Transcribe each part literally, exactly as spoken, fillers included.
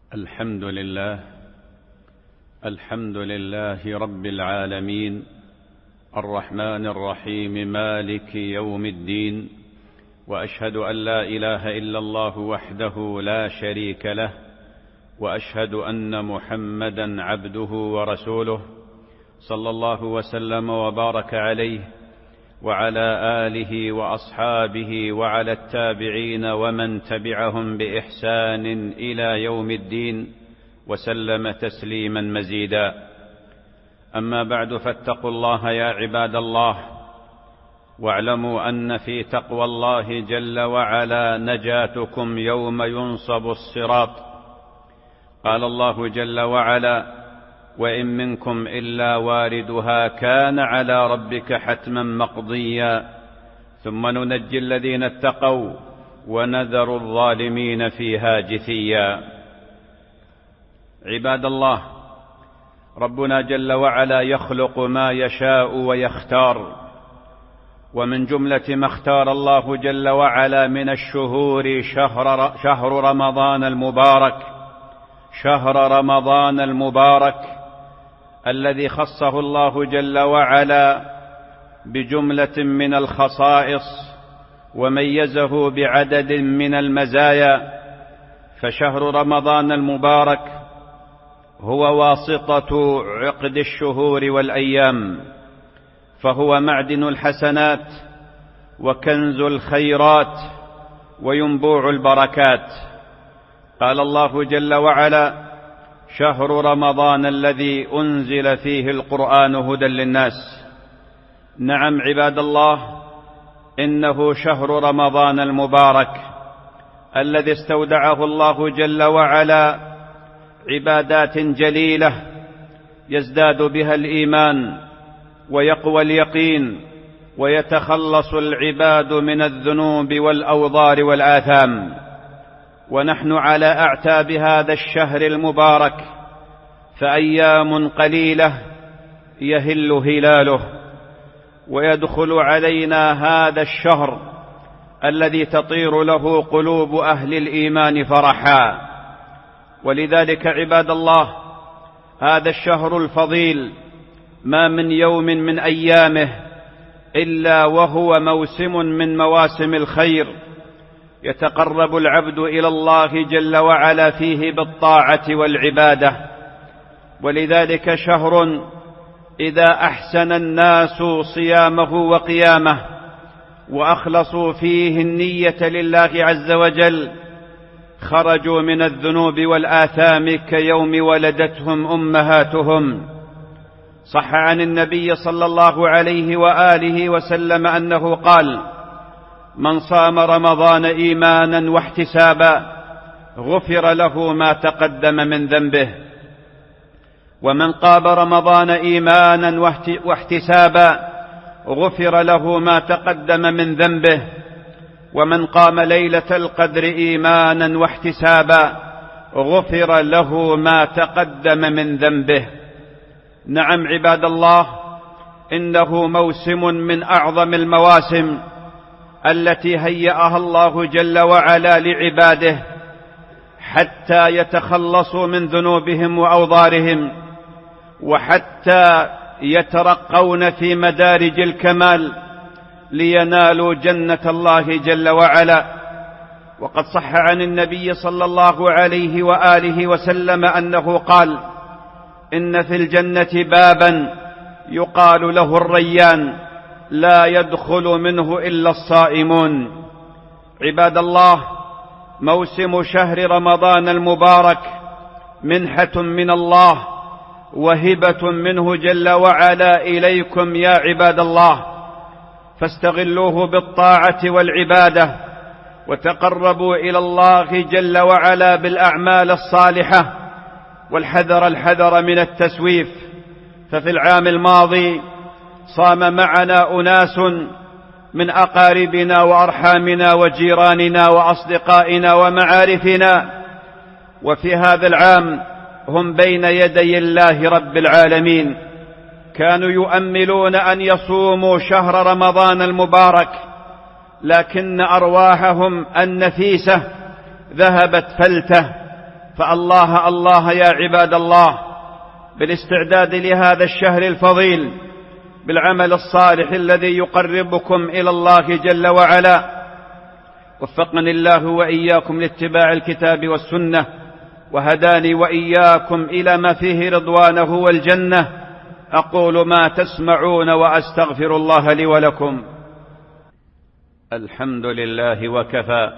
الحمد لله الحمد لله رب العالمين الرحمن الرحيم مالك يوم الدين، وأشهد أن لا إله إلا الله وحده لا شريك له، وأشهد أن محمدا عبده ورسوله صلى الله وسلم وبارك عليه وعلى آله وأصحابه وعلى التابعين ومن تبعهم بإحسان إلى يوم الدين، وسلم تسليما مزيدا. أما بعد، فاتقوا الله يا عباد الله، واعلموا أن في تقوى الله جل وعلا نجاتكم يوم ينصب الصراط. قال الله جل وعلا: وإن منكم إلا واردها كان على ربك حتما مقضيا ثم ننجي الذين اتقوا ونذر الظالمين فيها جثيا. عباد الله، ربنا جل وعلا يخلق ما يشاء ويختار، ومن جملة ما اختار الله جل وعلا من الشهور شهر, شهر رمضان المبارك شهر رمضان المبارك الذي خصه الله جل وعلا بجملة من الخصائص وميزه بعدد من المزايا. فشهر رمضان المبارك هو واسطة عقد الشهور والأيام، فهو معدن الحسنات وكنز الخيرات وينبوع البركات. قال الله جل وعلا: شهر رمضان الذي أنزل فيه القرآن هدى للناس. نعم عباد الله، إنه شهر رمضان المبارك الذي استودعه الله جل وعلا عبادات جليلة يزداد بها الإيمان ويقوى اليقين ويتخلص العباد من الذنوب والأوضار والآثام. ونحن على أعتاب هذا الشهر المبارك، فأيام قليلة يهل هلاله ويدخل علينا هذا الشهر الذي تطير له قلوب أهل الإيمان فرحا. ولذلك عباد الله، هذا الشهر الفضيل ما من يوم من أيامه إلا وهو موسم من مواسم الخير يتقرب العبد إلى الله جل وعلا فيه بالطاعة والعبادة. ولذلك شهر إذا أحسن الناس صيامه وقيامه وأخلصوا فيه النية لله عز وجل خرجوا من الذنوب والآثام كيوم ولدتهم أمهاتهم. صح عن النبي صلى الله عليه وآله وسلم أنه قال: من صام رمضان إيمانا واحتسابا غفر له ما تقدم من ذنبه، ومن قام رمضان إيمانا واحتسابا غفر له ما تقدم من ذنبه، ومن قام ليلة القدر إيمانا واحتسابا غفر له ما تقدم من ذنبه. نعم عباد الله، إنه موسم من أعظم المواسم التي هيأها الله جل وعلا لعباده حتى يتخلصوا من ذنوبهم وأوضارهم، وحتى يترقون في مدارج الكمال لينالوا جنة الله جل وعلا. وقد صح عن النبي صلى الله عليه وآله وسلم أنه قال: إن في الجنة بابا يقال له الريان لا يدخل منه إلا الصائمون. عباد الله، موسم شهر رمضان المبارك منحة من الله وهبة منه جل وعلا إليكم يا عباد الله، فاستغلوه بالطاعة والعبادة وتقربوا إلى الله جل وعلا بالأعمال الصالحة، والحذر الحذر من التسويف. ففي العام الماضي صام معنا أناس من أقاربنا وأرحامنا وجيراننا وأصدقائنا ومعارفنا، وفي هذا العام هم بين يدي الله رب العالمين، كانوا يؤملون أن يصوموا شهر رمضان المبارك، لكن أرواحهم النفيسة ذهبت فلتة فالله الله يا عباد الله بالاستعداد لهذا الشهر الفضيل بالعمل الصالح الذي يقربكم إلى الله جل وعلا. وفقني الله وإياكم لاتباع الكتاب والسنة، وهداني وإياكم إلى ما فيه رضوانه والجنة. أقول ما تسمعون وأستغفر الله لي ولكم. الحمد لله وكفى،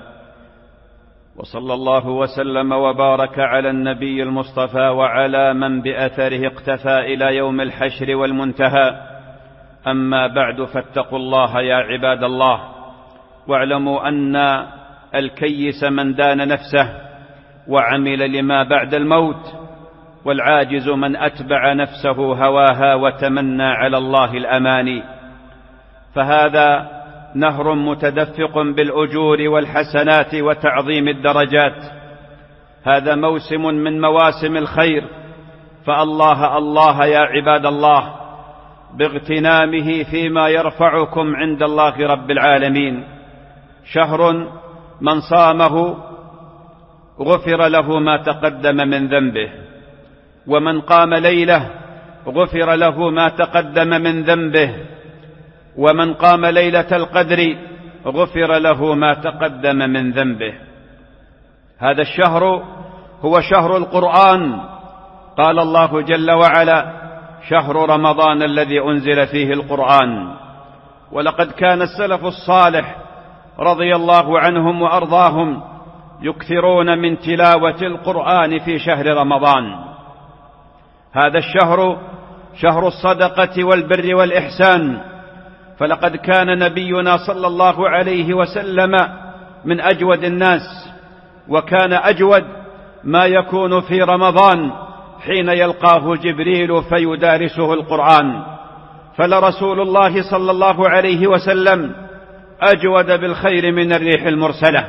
وصلى الله وسلم وبارك على النبي المصطفى وعلى من بأثره اقتفى إلى يوم الحشر والمنتهى. أما بعد، فاتقوا الله يا عباد الله، واعلموا أن الكيس من دان نفسه وعمل لما بعد الموت، والعاجز من أتبع نفسه هواها وتمنى على الله الأماني. فهذا نهر متدفق بالأجور والحسنات وتعظيم الدرجات. هذا موسم من مواسم الخير، فالله الله يا عباد الله باغتنامه فيما يرفعكم عند الله رب العالمين. شهر من صامه غفر له ما تقدم من ذنبه، ومن قام ليلة غفر له ما تقدم من ذنبه، ومن قام ليلة القدر غفر له ما تقدم من ذنبه. هذا الشهر هو شهر القرآن. قال الله جل وعلا: شهر رمضان الذي أنزل فيه القرآن. ولقد كان السلف الصالح رضي الله عنهم وأرضاهم يكثرون من تلاوة القرآن في شهر رمضان. هذا الشهر شهر الصدقة والبر والإحسان، فلقد كان نبينا صلى الله عليه وسلم من أجود الناس، وكان أجود ما يكون في رمضان حين يلقاه جبريل فيدارسه القرآن. فلرسول الله صلى الله عليه وسلم أجود بالخير من الريح المرسلة.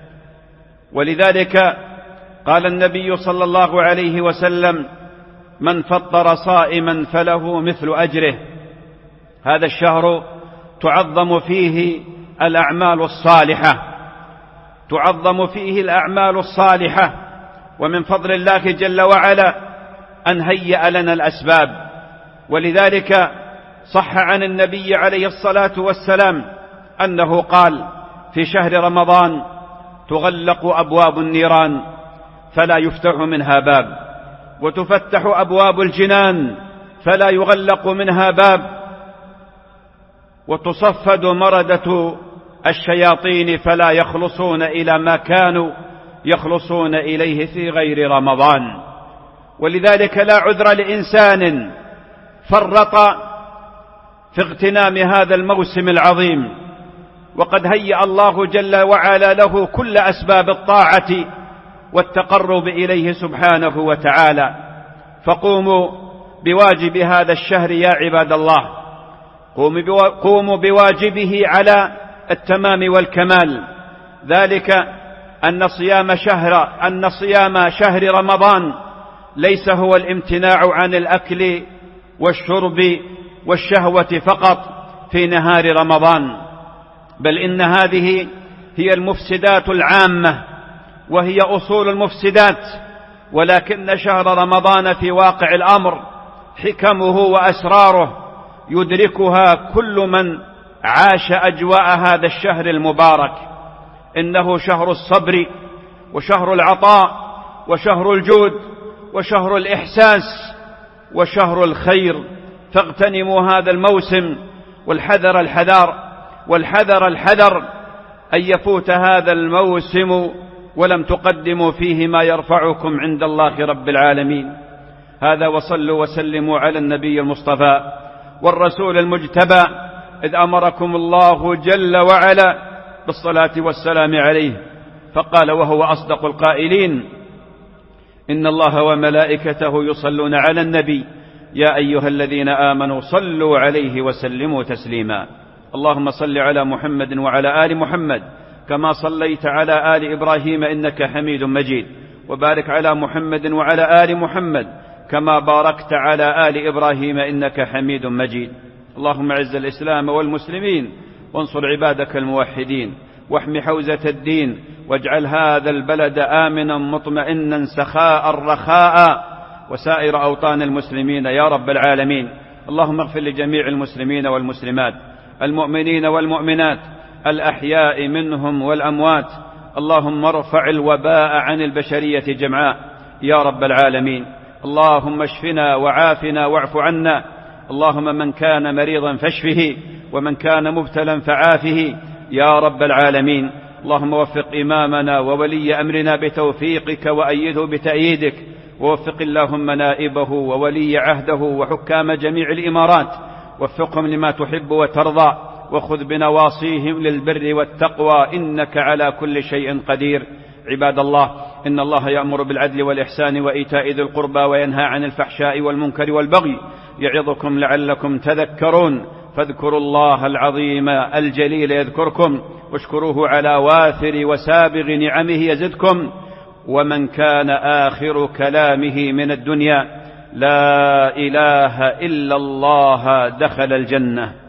ولذلك قال النبي صلى الله عليه وسلم: من فطر صائما فله مثل أجره. هذا الشهر تعظم فيه الأعمال الصالحة، تعظم فيه الأعمال الصالحة ومن فضل الله جل وعلا أن هيأ لنا الأسباب. ولذلك صح عن النبي عليه الصلاة والسلام أنه قال في شهر رمضان: تغلق أبواب النيران فلا يفتح منها باب، وتفتح أبواب الجنان فلا يغلق منها باب، وتصفد مردة الشياطين فلا يخلصون إلى ما كانوا يخلصون إليه في غير رمضان. ولذلك لا عذر لإنسان فرط في اغتنام هذا الموسم العظيم، وقد هيأ الله جل وعلا له كل أسباب الطاعة والتقرب إليه سبحانه وتعالى. فقوموا بواجب هذا الشهر يا عباد الله، قوموا بواجبه على التمام والكمال. ذلك أن صيام شهر أن صيام شهر رمضان ليس هو الامتناع عن الأكل والشرب والشهوة فقط في نهار رمضان، بل إن هذه هي المفسدات العامة وهي أصول المفسدات. ولكن شهر رمضان في واقع الأمر حكمه وأسراره يدركها كل من عاش أجواء هذا الشهر المبارك. إنه شهر الصبر، وشهر العطاء، وشهر الجود، وشهر الإحساس، وشهر الخير. فاغتنموا هذا الموسم، والحذر الحذر والحذر الحذر أن يفوت هذا الموسم ولم تقدموا فيه ما يرفعكم عند الله رب العالمين. هذا، وصلوا وسلموا على النبي المصطفى والرسول المجتبى، إذ أمركم الله جل وعلا بالصلاة والسلام عليه، فقال وهو أصدق القائلين: إن الله وملائكته يصلون على النبي يا أيها الذين آمنوا صلوا عليه وسلموا تسليما. اللهم صل على محمد وعلى آل محمد كما صليت على آل إبراهيم إنك حميد مجيد، وبارك على محمد وعلى آل محمد كما باركت على آل إبراهيم إنك حميد مجيد. اللهم اعز الإسلام والمسلمين، وانصر عبادك الموحدين، واحم حوزة الدين، واجعل هذا البلد آمنا مطمئنا سخاء رخاء، وسائر أوطان المسلمين يا رب العالمين. اللهم اغفر لجميع المسلمين والمسلمات، المؤمنين والمؤمنات، الأحياء منهم والأموات. اللهم ارفع الوباء عن البشرية جمعاء يا رب العالمين. اللهم اشفنا وعافنا واعف عنا. اللهم من كان مريضا فاشفه، ومن كان مبتلا فعافه يا رب العالمين. اللهم وفق إمامنا وولي أمرنا بتوفيقك، وأيده بتأييدك، ووفق اللهم نائبه وولي عهده وحكام جميع الإمارات، وفقهم لما تحب وترضى، وخذ بنواصيهم للبر والتقوى، إنك على كل شيء قدير. عباد الله، إن الله يأمر بالعدل والإحسان وإيتاء ذي القربى، وينهى عن الفحشاء والمنكر والبغي، يعظكم لعلكم تذكرون. فاذكروا الله العظيم الجليل يذكركم، واشكروه على وافر وسابغ نعمه يزدكم. ومن كان آخر كلامه من الدنيا لا إله إلا الله دخل الجنة.